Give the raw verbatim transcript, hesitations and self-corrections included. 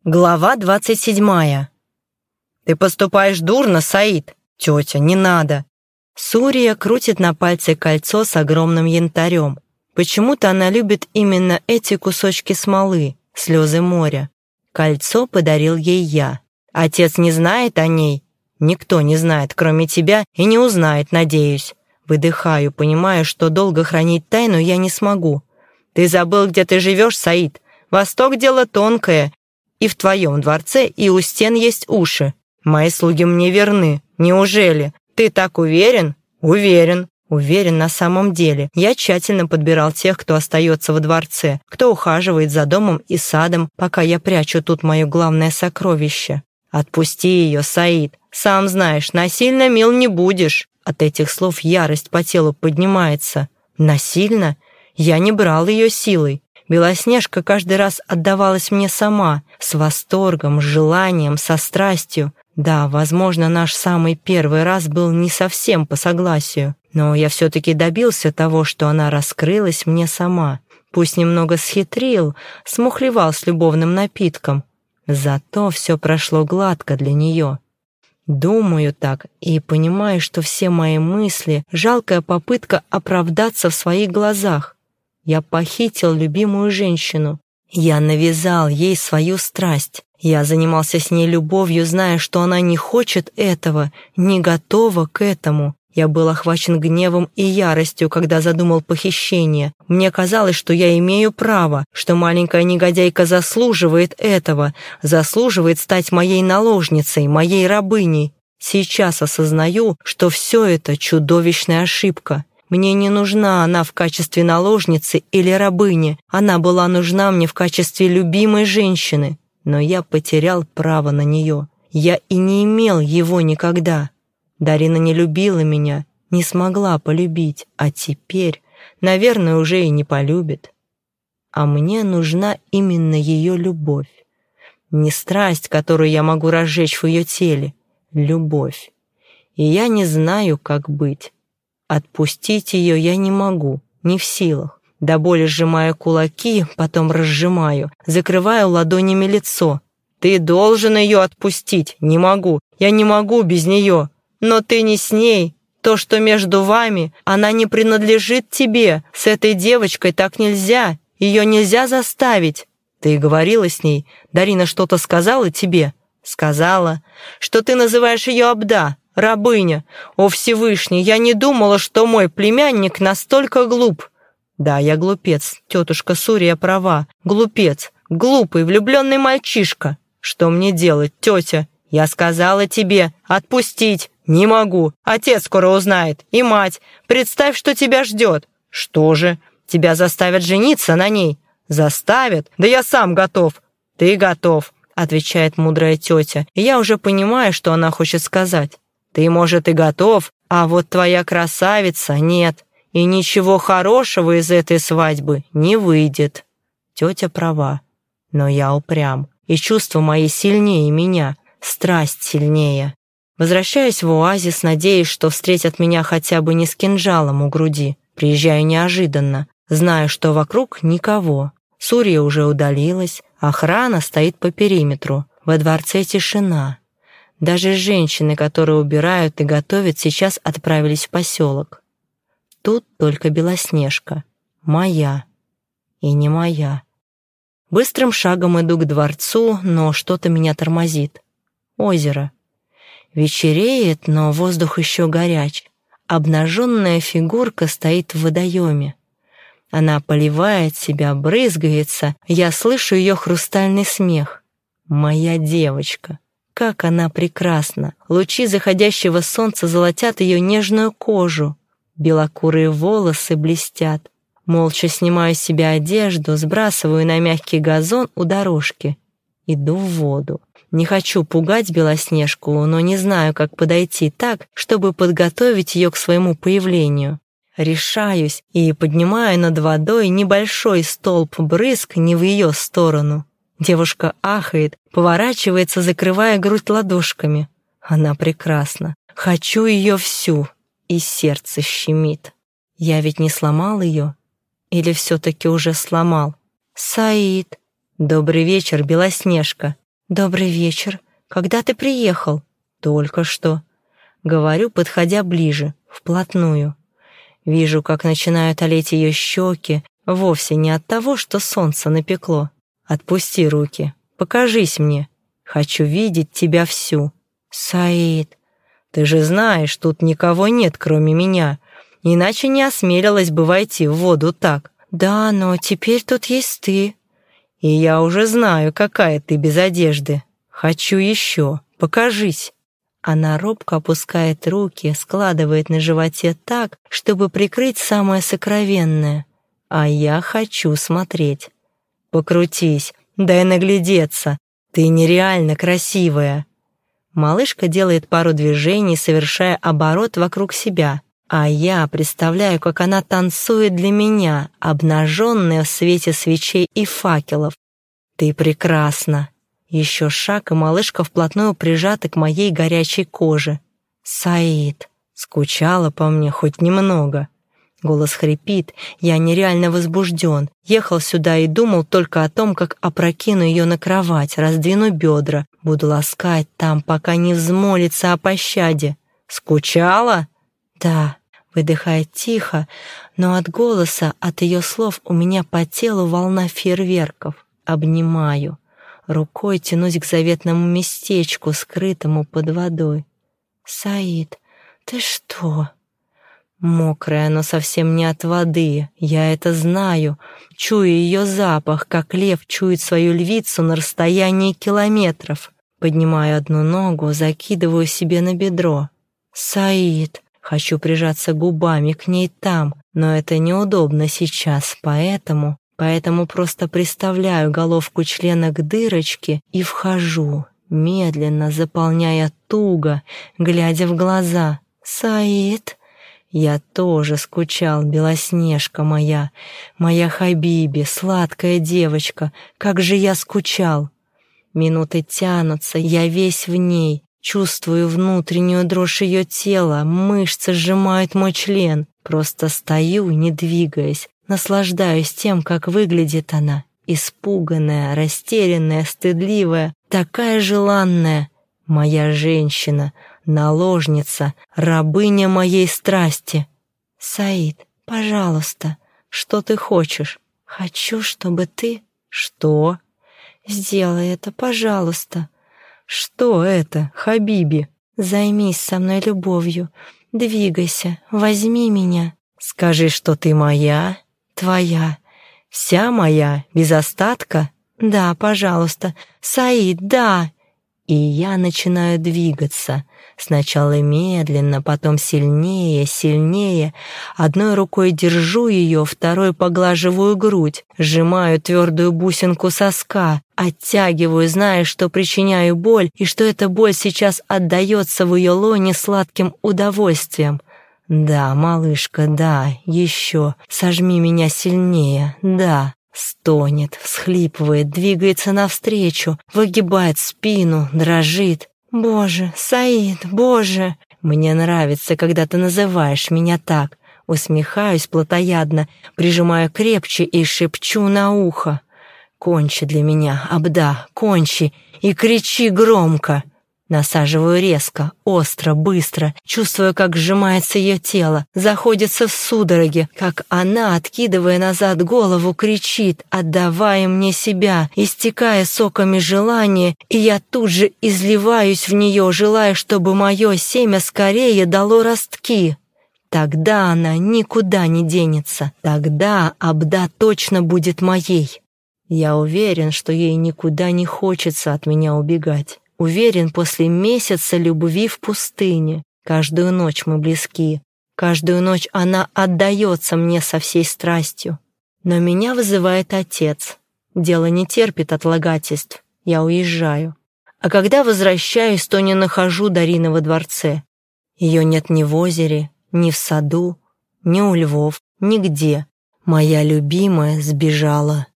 Глава двадцать седьмая. «Ты поступаешь дурно, Саид!» «Тетя, не надо!» Сурия крутит на пальце кольцо с огромным янтарем. Почему-то она любит именно эти кусочки смолы, слезы моря. Кольцо подарил ей я. Отец не знает о ней? Никто не знает, кроме тебя, и не узнает, надеюсь. Выдыхаю, понимая, что долго хранить тайну я не смогу. Ты забыл, где ты живешь, Саид? Восток — дело тонкое. И в твоем дворце, и у стен есть уши. Мои слуги мне верны. Неужели? Ты так уверен? Уверен. Уверен на самом деле. Я тщательно подбирал тех, кто остается во дворце, кто ухаживает за домом и садом, пока я прячу тут мое главное сокровище. Отпусти ее, Саид. Сам знаешь, насильно мил не будешь. От этих слов ярость по телу поднимается. Насильно? Я не брал ее силой. Белоснежка каждый раз отдавалась мне сама, с восторгом, с желанием, со страстью. Да, возможно, наш самый первый раз был не совсем по согласию, но я все-таки добился того, что она раскрылась мне сама. Пусть немного схитрил, смухлевал с любовным напитком. Зато все прошло гладко для нее. Думаю так и понимаю, что все мои мысли — жалкая попытка оправдаться в своих глазах. Я похитил любимую женщину. Я навязал ей свою страсть. Я занимался с ней любовью, зная, что она не хочет этого, не готова к этому. Я был охвачен гневом и яростью, когда задумал похищение. Мне казалось, что я имею право, что маленькая негодяйка заслуживает этого, заслуживает стать моей наложницей, моей рабыней. Сейчас осознаю, что все это чудовищная ошибка. Мне не нужна она в качестве наложницы или рабыни. Она была нужна мне в качестве любимой женщины. Но я потерял право на нее. Я и не имел его никогда. Дарина не любила меня, не смогла полюбить, а теперь, наверное, уже и не полюбит. А мне нужна именно ее любовь. Не страсть, которую я могу разжечь в ее теле. Любовь. И я не знаю, как быть. Отпустить ее я не могу, не в силах. До боли сжимаю кулаки, потом разжимаю, закрываю ладонями лицо. Ты должен ее отпустить. Не могу. Я не могу без нее. Но ты не с ней. То, что между вами, она не принадлежит тебе. С этой девочкой так нельзя. Ее нельзя заставить. Ты говорила с ней. Дарина что-то сказала тебе? Сказала, что ты называешь ее Абда. Рабыня! О, Всевышний, я не думала, что мой племянник настолько глуп. Да, я глупец, тетушка Сурия права. Глупец, глупый, влюбленный мальчишка. Что мне делать, тетя? Я сказала тебе отпустить. Не могу. Отец скоро узнает. И мать. Представь, что тебя ждет. Что же? Тебя заставят жениться на ней? Заставят? Да я сам готов. Ты готов, отвечает мудрая тетя. И я уже понимаю, что она хочет сказать. Ты, может, и готов, а вот твоя красавица нет, и ничего хорошего из этой свадьбы не выйдет. Тетя права, но я упрям, и чувства мои сильнее меня, страсть сильнее. Возвращаюсь в оазис, надеясь, что встретят меня хотя бы не с кинжалом у груди. Приезжаю неожиданно, знаю, что вокруг никого. Сурия уже удалилась, охрана стоит по периметру, во дворце тишина. Даже женщины, которые убирают и готовят, сейчас отправились в поселок. Тут только Белоснежка. Моя. И не моя. Быстрым шагом иду к дворцу, но что-то меня тормозит. Озеро. Вечереет, но воздух еще горяч. Обнаженная фигурка стоит в водоеме. Она поливает себя, брызгается. Я слышу ее хрустальный смех. Моя девочка. Как она прекрасна! Лучи заходящего солнца золотят ее нежную кожу. Белокурые волосы блестят. Молча снимаю с себя одежду, сбрасываю на мягкий газон у дорожки. Иду в воду. Не хочу пугать Белоснежку, но не знаю, как подойти так, чтобы подготовить ее к своему появлению. Решаюсь и поднимаю над водой небольшой столб брызг не в ее сторону. Девушка ахает, поворачивается, закрывая грудь ладошками. Она прекрасна. Хочу ее всю, и сердце щемит. Я ведь не сломал ее? Или все-таки уже сломал? Саид. Добрый вечер, Белоснежка. «Добрый вечер. Когда ты приехал?» «Только что». Говорю, подходя ближе, вплотную. Вижу, как начинают олеть ее щеки, вовсе не от того, что солнце напекло. «Отпусти руки. Покажись мне. Хочу видеть тебя всю». «Саид, ты же знаешь, тут никого нет, кроме меня. Иначе не осмелилась бы войти в воду так». «Да, но теперь тут есть ты». «И я уже знаю, какая ты без одежды. Хочу еще. Покажись». Она робко опускает руки, складывает на животе так, чтобы прикрыть самое сокровенное. А я хочу смотреть. «Покрутись, дай наглядеться. Ты нереально красивая». Малышка делает пару движений, совершая оборот вокруг себя. А я представляю, как она танцует для меня, обнаженная в свете свечей и факелов. «Ты прекрасна». Еще шаг, и малышка вплотную прижата к моей горячей коже. «Саид, скучала по мне хоть немного». Голос хрипит, я нереально возбужден. Ехал сюда и думал только о том, как опрокину ее на кровать, раздвину бедра, буду ласкать там, пока не взмолится о пощаде. «Скучала?» «Да», — выдыхает тихо, но от голоса, от ее слов у меня по телу волна фейерверков. Обнимаю. Рукой тянусь к заветному местечку, скрытому под водой. «Саид, ты что?» Мокрая, но совсем не от воды. Я это знаю. Чую ее запах, как лев чует свою львицу на расстоянии километров. Поднимаю одну ногу, закидываю себе на бедро. «Саид!» Хочу прижаться губами к ней там, но это неудобно сейчас, поэтому... Поэтому просто приставляю головку члена к дырочке и вхожу, медленно заполняя туго, глядя в глаза. «Саид!» Я тоже скучал, Белоснежка моя, моя Хабиби, сладкая девочка, как же я скучал. Минуты тянутся, я весь в ней, чувствую внутреннюю дрожь ее тела, мышцы сжимают мой член. Просто стою, не двигаясь, наслаждаюсь тем, как выглядит она, испуганная, растерянная, стыдливая, такая желанная. Моя женщина, наложница, рабыня моей страсти. «Саид, пожалуйста, что ты хочешь?» «Хочу, чтобы ты...» «Что?» «Сделай это, пожалуйста». «Что это, Хабиби?» «Займись со мной любовью, двигайся, возьми меня». «Скажи, что ты моя?» «Твоя». «Вся моя, без остатка?» «Да, пожалуйста, Саид, да». И я начинаю двигаться. Сначала медленно, потом сильнее, сильнее. Одной рукой держу ее, второй поглаживаю грудь, сжимаю твердую бусинку соска, оттягиваю, зная, что причиняю боль, и что эта боль сейчас отдается в ее лоне сладким удовольствием. «Да, малышка, да, еще. Сожми меня сильнее, да». Стонет, всхлипывает, двигается навстречу, выгибает спину, дрожит. «Боже, Саид, боже!» «Мне нравится, когда ты называешь меня так». Усмехаюсь плотоядно, прижимаю крепче и шепчу на ухо. «Кончи для меня, Абда, кончи, и кричи громко». Насаживаю резко, остро, быстро, чувствуя, как сжимается ее тело, заходится в судороги, как она, откидывая назад голову, кричит, отдавая мне себя, истекая соками желания, и я тут же изливаюсь в нее, желая, чтобы мое семя скорее дало ростки. Тогда она никуда не денется, тогда Абда точно будет моей. Я уверен, что ей никуда не хочется от меня убегать. Уверен, после месяца любви в пустыне. Каждую ночь мы близки. Каждую ночь она отдается мне со всей страстью. Но меня вызывает отец. Дело не терпит отлагательств. Я уезжаю. А когда возвращаюсь, то не нахожу Дарины во дворце. Ее нет ни в озере, ни в саду, ни у львов, нигде. Моя любимая сбежала.